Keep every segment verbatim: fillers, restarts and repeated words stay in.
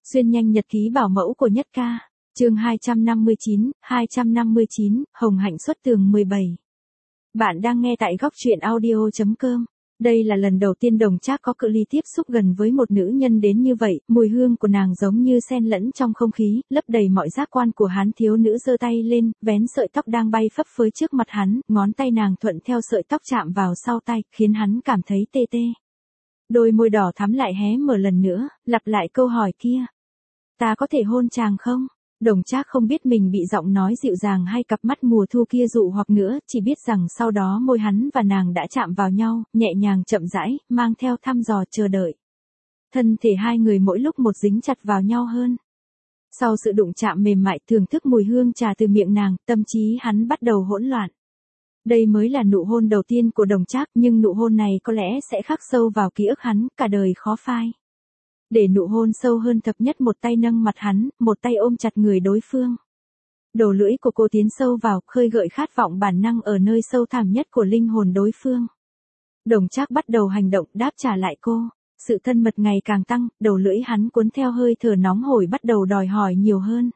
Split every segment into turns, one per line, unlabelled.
Xuyên nhanh nhật ký bảo mẫu của Nhất Ca. Chương hai trăm năm mươi chín, hai trăm năm mươi chín, Hồng Hạnh xuất tường mười bảy. Bạn đang nghe tại góc truyện audio chấm com. Đây là lần đầu tiên Đồng Trác có cự ly tiếp xúc gần với một nữ nhân đến như vậy, mùi hương của nàng giống như xen lẫn trong không khí, lấp đầy mọi giác quan của hắn. Thiếu nữ giơ tay lên, vén sợi tóc đang bay phấp phới trước mặt hắn, ngón tay nàng thuận theo sợi tóc chạm vào sau tay, khiến hắn cảm thấy tê tê. Đôi môi đỏ thắm lại hé mở lần nữa, lặp lại câu hỏi kia. Ta có thể hôn chàng không? Đồng Trác không biết mình bị giọng nói dịu dàng hay cặp mắt mùa thu kia dụ hoặc nữa, chỉ biết rằng sau đó môi hắn và nàng đã chạm vào nhau, nhẹ nhàng chậm rãi, mang theo thăm dò chờ đợi. Thân thể hai người mỗi lúc một dính chặt vào nhau hơn. Sau sự đụng chạm mềm mại thưởng thức mùi hương trà từ miệng nàng, tâm trí hắn bắt đầu hỗn loạn. Đây mới là nụ hôn đầu tiên của Đồng Trác, nhưng nụ hôn này có lẽ sẽ khắc sâu vào ký ức hắn, cả đời khó phai. Để nụ hôn sâu hơn, Thập Nhất một tay nâng mặt hắn, một tay ôm chặt người đối phương. Đầu lưỡi của cô tiến sâu vào, khơi gợi khát vọng bản năng ở nơi sâu thẳm nhất của linh hồn đối phương. Đồng Trác bắt đầu hành động, đáp trả lại cô. Sự thân mật ngày càng tăng, đầu lưỡi hắn cuốn theo hơi thở nóng hổi bắt đầu đòi hỏi nhiều hơn.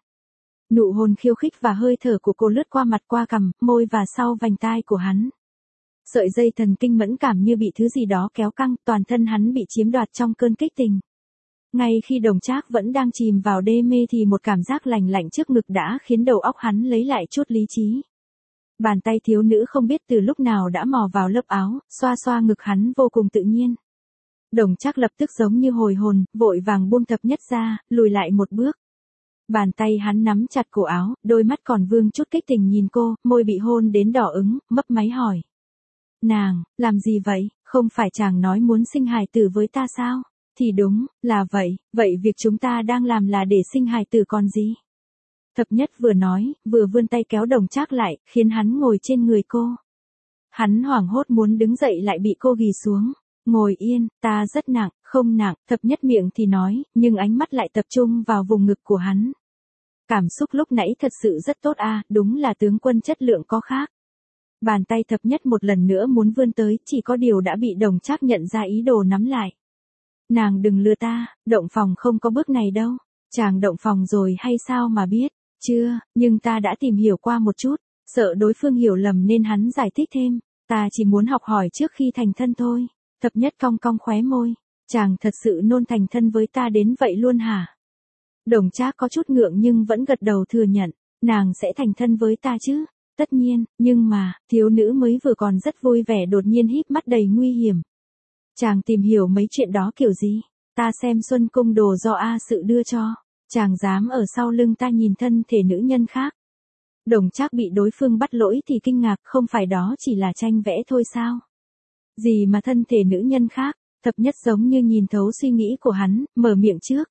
Nụ hôn khiêu khích và hơi thở của cô lướt qua mặt, qua cằm, môi và sau vành tai của hắn. Sợi dây thần kinh mẫn cảm như bị thứ gì đó kéo căng, toàn thân hắn bị chiếm đoạt trong cơn kích tình. Ngay khi Đồng Trác vẫn đang chìm vào đê mê thì một cảm giác lành lạnh trước ngực đã khiến đầu óc hắn lấy lại chút lý trí. Bàn tay thiếu nữ không biết từ lúc nào đã mò vào lớp áo, xoa xoa ngực hắn vô cùng tự nhiên. Đồng Trác lập tức giống như hồi hồn, vội vàng buông Thập Nhất ra, lùi lại một bước. Bàn tay hắn nắm chặt cổ áo, đôi mắt còn vương chút kích tình nhìn cô, môi bị hôn đến đỏ ửng, mấp máy hỏi. Nàng, làm gì vậy, không phải chàng nói muốn sinh hài tử với ta sao? Thì đúng, là vậy, vậy việc chúng ta đang làm là để sinh hài tử còn gì? Thập Nhất vừa nói, vừa vươn tay kéo Đồng Trác lại, khiến hắn ngồi trên người cô. Hắn hoảng hốt muốn đứng dậy lại bị cô ghì xuống. Ngồi yên, ta rất nặng, không nặng, Thập Nhất miệng thì nói, nhưng ánh mắt lại tập trung vào vùng ngực của hắn. Cảm xúc lúc nãy thật sự rất tốt à, đúng là tướng quân chất lượng có khác. Bàn tay Thập Nhất một lần nữa muốn vươn tới, chỉ có điều đã bị Đồng Trác nhận ra ý đồ nắm lại. Nàng đừng lừa ta, động phòng không có bước này đâu. Chàng động phòng rồi hay sao mà biết? Chưa, nhưng ta đã tìm hiểu qua một chút, sợ đối phương hiểu lầm nên hắn giải thích thêm. Ta chỉ muốn học hỏi trước khi thành thân thôi. Thập Nhất cong cong khóe môi. Chàng thật sự nôn thành thân với ta đến vậy luôn hả? Đồng Trác có chút ngượng nhưng vẫn gật đầu thừa nhận. Nàng sẽ thành thân với ta chứ? Tất nhiên, nhưng mà, thiếu nữ mới vừa còn rất vui vẻ đột nhiên híp mắt đầy nguy hiểm. Chàng tìm hiểu mấy chuyện đó kiểu gì? Ta xem Xuân Cung đồ do A Sự đưa cho. Chàng dám ở sau lưng ta nhìn thân thể nữ nhân khác. Đồng Trác bị đối phương bắt lỗi thì kinh ngạc, không phải đó chỉ là tranh vẽ thôi sao? Gì mà thân thể nữ nhân khác? Thập Nhất giống như nhìn thấu suy nghĩ của hắn, mở miệng trước.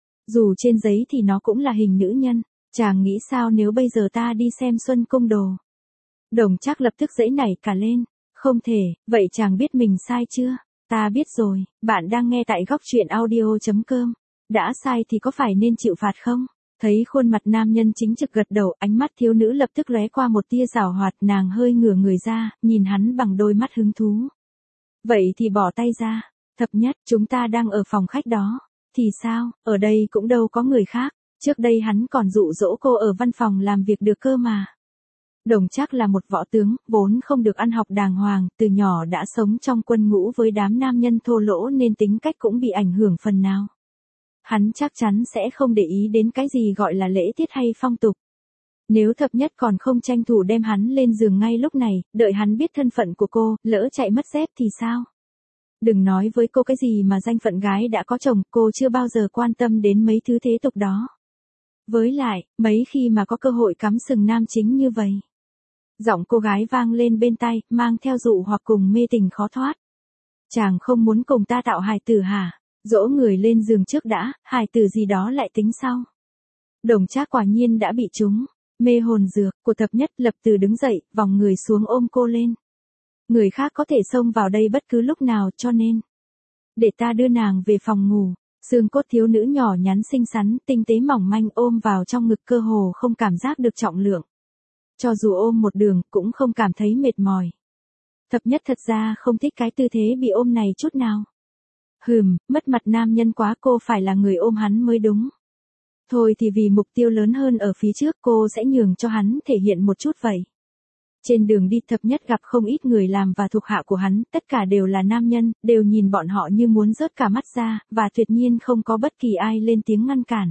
Dù trên giấy thì nó cũng là hình nữ nhân. Chàng nghĩ sao nếu bây giờ ta đi xem Xuân Cung đồ? Đồng Trác lập tức giãy nảy cả lên. Không thể, vậy chàng biết mình sai chưa? Ta biết rồi, bạn đang nghe tại góc truyện audio chấm com. Đã sai thì có phải nên chịu phạt không? Thấy khuôn mặt nam nhân chính trực gật đầu, ánh mắt thiếu nữ lập tức lóe qua một tia giảo hoạt, nàng hơi ngửa người ra, nhìn hắn bằng đôi mắt hứng thú. Vậy thì bỏ tay ra. Thập Nhất, chúng ta đang ở phòng khách đó. Thì sao, ở đây cũng đâu có người khác. Trước đây hắn còn dụ dỗ cô ở văn phòng làm việc được cơ mà. Đồng Trác là một võ tướng, vốn không được ăn học đàng hoàng, từ nhỏ đã sống trong quân ngũ với đám nam nhân thô lỗ nên tính cách cũng bị ảnh hưởng phần nào. Hắn chắc chắn sẽ không để ý đến cái gì gọi là lễ tiết hay phong tục. Nếu Thập Nhất còn không tranh thủ đem hắn lên giường ngay lúc này, đợi hắn biết thân phận của cô, lỡ chạy mất dép thì sao? Đừng nói với cô cái gì mà danh phận gái đã có chồng, cô chưa bao giờ quan tâm đến mấy thứ thế tục đó. Với lại, mấy khi mà có cơ hội cắm sừng nam chính như vậy. Giọng cô gái vang lên bên tai, mang theo dụ hoặc cùng mê tình khó thoát. Chàng không muốn cùng ta tạo hài tử hả? Dỗ người lên giường trước đã, hài tử gì đó lại tính sau. Đồng Trác quả nhiên đã bị trúng. Mê hồn dược của Thập Nhất lập tức đứng dậy, vòng người xuống ôm cô lên. Người khác có thể xông vào đây bất cứ lúc nào cho nên. Để ta đưa nàng về phòng ngủ. Xương cốt thiếu nữ nhỏ nhắn xinh xắn, tinh tế mỏng manh ôm vào trong ngực cơ hồ không cảm giác được trọng lượng. Cho dù ôm một đường, cũng không cảm thấy mệt mỏi. Thập Nhất thật ra không thích cái tư thế bị ôm này chút nào. Hừm, mất mặt nam nhân quá, cô phải là người ôm hắn mới đúng. Thôi thì vì mục tiêu lớn hơn ở phía trước cô sẽ nhường cho hắn thể hiện một chút vậy. Trên đường đi thập nhất gặp không ít người làm và thuộc hạ của hắn, tất cả đều là nam nhân, đều nhìn bọn họ như muốn rớt cả mắt ra, và tuyệt nhiên không có bất kỳ ai lên tiếng ngăn cản.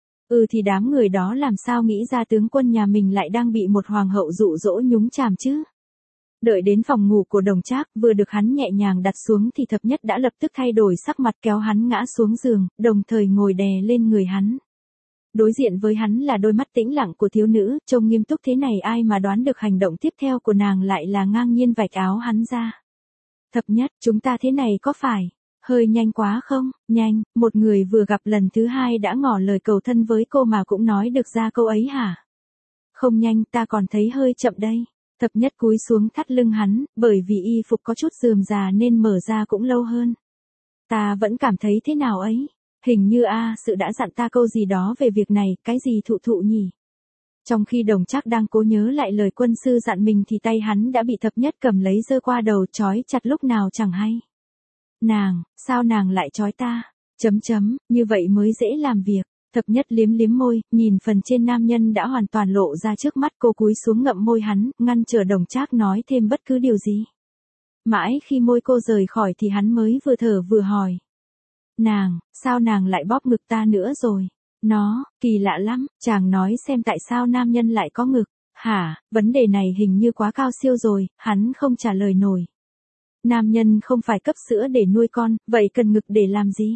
Ừ thì đám người đó làm sao nghĩ ra tướng quân nhà mình lại đang bị một hoàng hậu dụ dỗ nhúng chàm chứ? Đợi đến phòng ngủ của Đồng Trác, vừa được hắn nhẹ nhàng đặt xuống thì thập nhất đã lập tức thay đổi sắc mặt kéo hắn ngã xuống giường, đồng thời ngồi đè lên người hắn. Đối diện với hắn là đôi mắt tĩnh lặng của thiếu nữ, trông nghiêm túc thế này ai mà đoán được hành động tiếp theo của nàng lại là ngang nhiên vạch áo hắn ra. Thập nhất, chúng ta thế này có phải hơi nhanh quá không? Nhanh, một người vừa gặp lần thứ hai đã ngỏ lời cầu thân với cô mà cũng nói được ra câu ấy hả? Không nhanh, ta còn thấy hơi chậm đây. Thập nhất cúi xuống thắt lưng hắn, bởi vì y phục có chút rườm rà nên mở ra cũng lâu hơn. Ta vẫn cảm thấy thế nào ấy? Hình như a sự đã dặn ta câu gì đó về việc này, cái gì thụ thụ nhỉ? Trong khi Đồng Trác đang cố nhớ lại lời quân sư dặn mình thì tay hắn đã bị thập nhất cầm lấy giơ qua đầu trói chặt lúc nào chẳng hay. Nàng, sao nàng lại trói ta? Chấm chấm, như vậy mới dễ làm việc. Thập nhất liếm liếm môi, nhìn phần trên nam nhân đã hoàn toàn lộ ra trước mắt cô cúi xuống ngậm môi hắn, ngăn trở Đồng Trác nói thêm bất cứ điều gì. Mãi khi môi cô rời khỏi thì hắn mới vừa thở vừa hỏi. Nàng, sao nàng lại bóp ngực ta nữa rồi? Nó, kỳ lạ lắm, chàng nói xem tại sao nam nhân lại có ngực. Hả, vấn đề này hình như quá cao siêu rồi, hắn không trả lời nổi. Nam nhân không phải cấp sữa để nuôi con, vậy cần ngực để làm gì?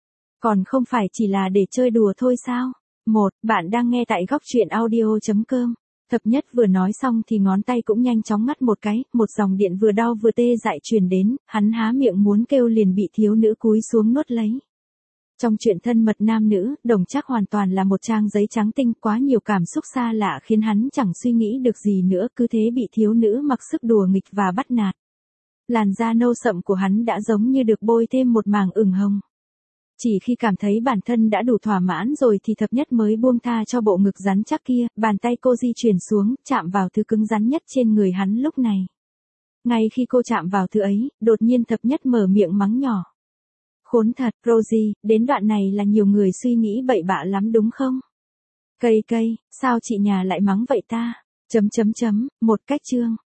Còn không phải chỉ là để chơi đùa thôi sao? Một, bạn đang nghe tại góc truyện audio chấm com. Thập nhất vừa nói xong thì ngón tay cũng nhanh chóng ngắt một cái, một dòng điện vừa đau vừa tê dại truyền đến, hắn há miệng muốn kêu liền bị thiếu nữ cúi xuống nuốt lấy. Trong chuyện thân mật nam nữ, Đồng Trác hoàn toàn là một trang giấy trắng tinh, quá nhiều cảm xúc xa lạ khiến hắn chẳng suy nghĩ được gì nữa, cứ thế bị thiếu nữ mặc sức đùa nghịch và bắt nạt. Làn da nâu sậm của hắn đã giống như được bôi thêm một màng ửng hồng. Chỉ khi cảm thấy bản thân đã đủ thỏa mãn rồi thì thập nhất mới buông tha cho bộ ngực rắn chắc kia, bàn tay cô di chuyển xuống, chạm vào thứ cứng rắn nhất trên người hắn lúc này. Ngay khi cô chạm vào thứ ấy, đột nhiên thập nhất mở miệng mắng nhỏ. Khốn thật, Rosie, đến đoạn này là nhiều người suy nghĩ bậy bạ lắm đúng không? Cây cây, sao chị nhà lại mắng vậy ta? Chấm chấm chấm, một cách chương.